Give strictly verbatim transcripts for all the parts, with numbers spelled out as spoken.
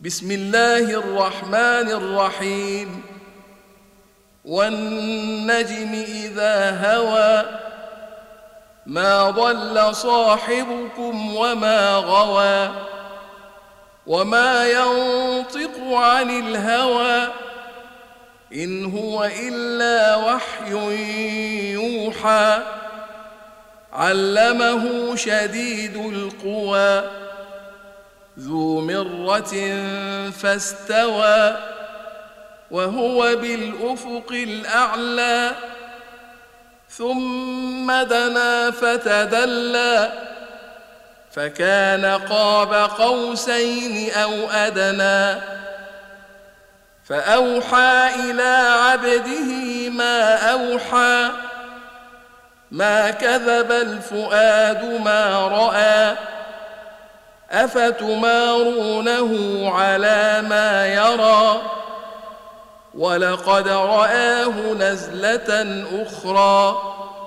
بسم الله الرحمن الرحيم والنجم إذا هوى ما ضل صاحبكم وما غوى وما ينطق عن الهوى إن هو إلا وحي يوحى علمه شديد القوى ذو مرة فاستوى وهو بالأفق الأعلى ثم دنا فتدلى فكان قاب قوسين أو أدنى فأوحى إلى عبده ما أوحى ما كذب الفؤاد ما رأى أفتمارونه على ما يرى ولقد رآه نزلة أخرى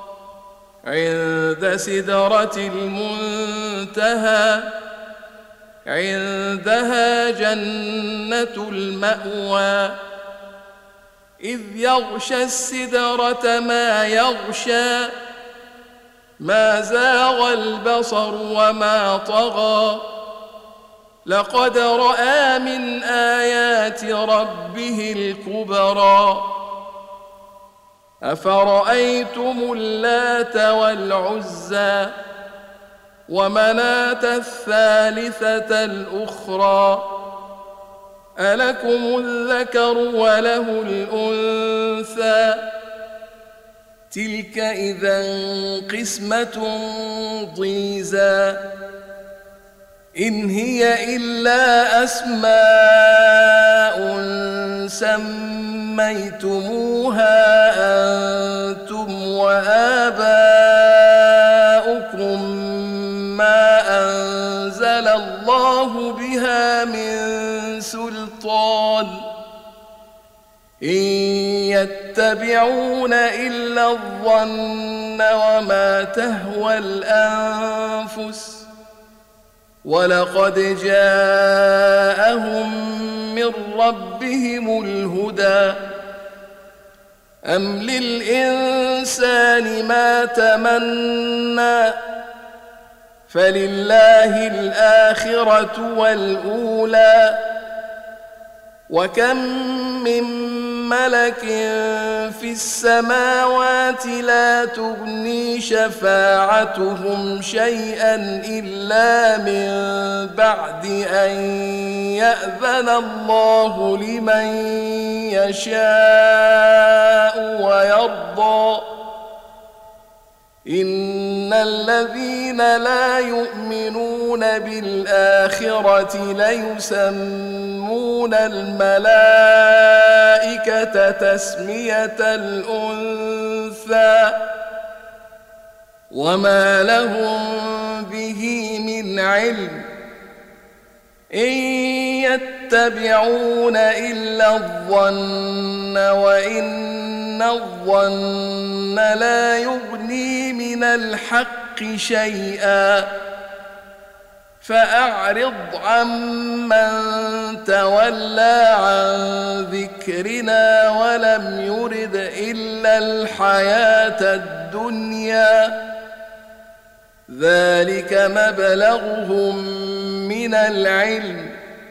عند سدرة المنتهى عندها جنة المأوى إذ يغشى السدرة ما يغشى ما زاغ البصر وما طغى لقد رأى من آيات ربه الكبرى أفرأيتم اللات والعزى ومناة الثالثة الأخرى ألكم الذكر وله الأنثى تلك إذا قسمة ضيزى إن هي إلا أسماء سميتموها أنتم وآباؤكم ما أنزل الله بها من سلطان إن يتبعون إلا الظن وما تهوى الأنفس ولقد جاءهم من ربهم الهدى أم للإنسان ما تمنى فلله الآخرة والأولى وكم من ملك في السماوات لا تغني شفاعتهم شيئا إلا من بعد أن يأذن الله لمن يشاء ويرضى إن الذين لا يؤمنون بالآخرة ليسمون الملائكة تسمية الأنثى وما لهم به من علم إن يتبعون إلا الظن وإن الظن لا يغني من الحق شيئا فأعرض عمن تولى عن ذكرنا ولم يرد إلا الحياة الدنيا ذلك مبلغهم من العلم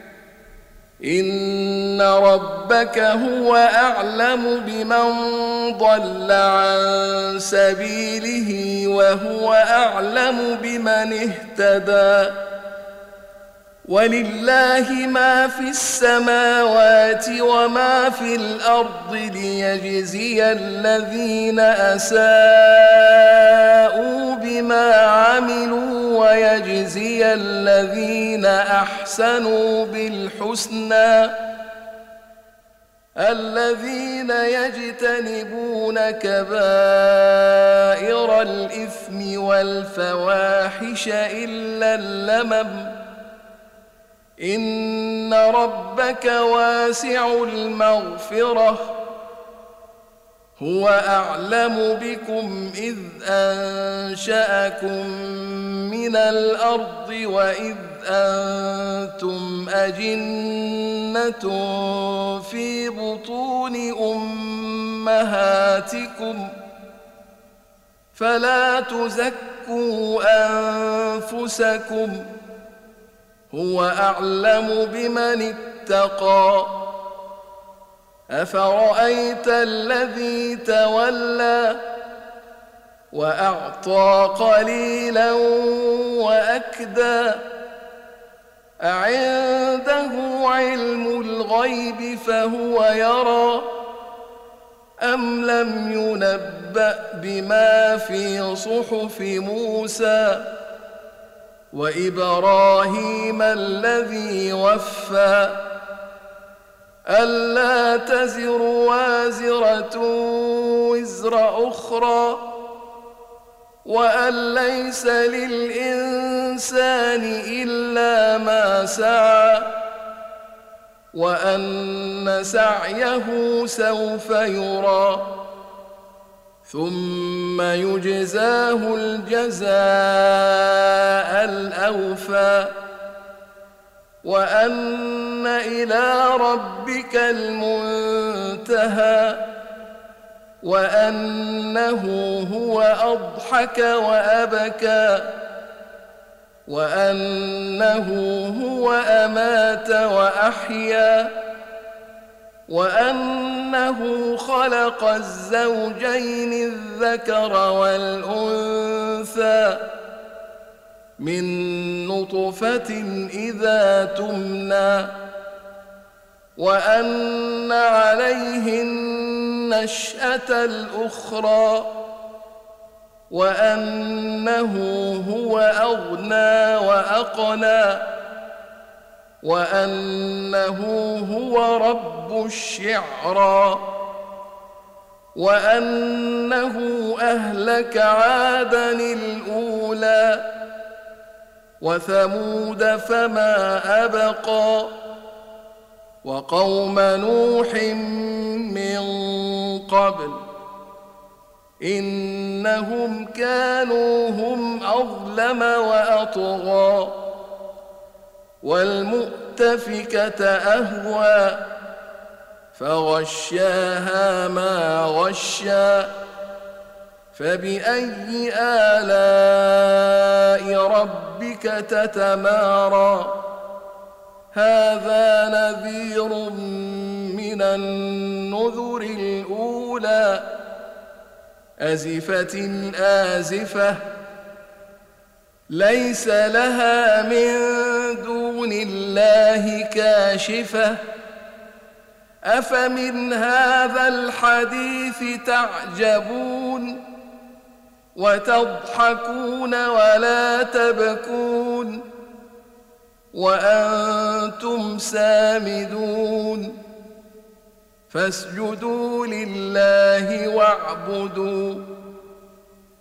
إن ربك هو أعلم بمن ضل عن سبيله وهو أعلم بمن اهتدى ولله ما في السماوات وما في الأرض ليجزي الذين أساءوا بما عملوا ويجزي الذين أحسنوا بالحسنى الذين يجتنبون كبائر الإثم والفواحش إلا اللمم إن ربك واسع المغفرة هو أعلم بكم إذ أنشأكم من الأرض وإذ أنتم أجنة في بطون أمهاتكم فلا تزكوا أنفسكم هو أعلم بمن اتقى أفرأيت الذي تولى وأعطى قليلا وأكدى أعنده علم الغيب فهو يرى أم لم ينبأ بما في صحف موسى وإبراهيم الذي وفى ألا تزر وازرة وزر أخرى وأن ليس للإنسان إلا ما سعى وأن سعيه سوف يرى ثم يجزاه الجزاء الأوفى وأن إلى ربك المنتهى وأنه هو أضحك وأبكى وأنه هو أمات وأحيا وأنه خلق الزوجين الذكر والأنثى من نطفة إذا تمنى وأن عليه النشأة الأخرى وأنه هو أغنى وأقنى وأنه هو رب الشعرى وأنه أهلك عادا الأولى وثمود فما أبقى وقوم نوح من قبل إنهم كانوا هم أظلم وأطغى والمؤتفكة أهوى فغشاها ما غشى فبأي آلاء ربك تتمارى هذا نذير من النذر الأولى أزفت الآزفة ليس لها من دون الله كاشفة أفمن هذا الحديث تعجبون وتضحكون ولا تبكون وأنتم سامدون فاسجدوا لله واعبدوا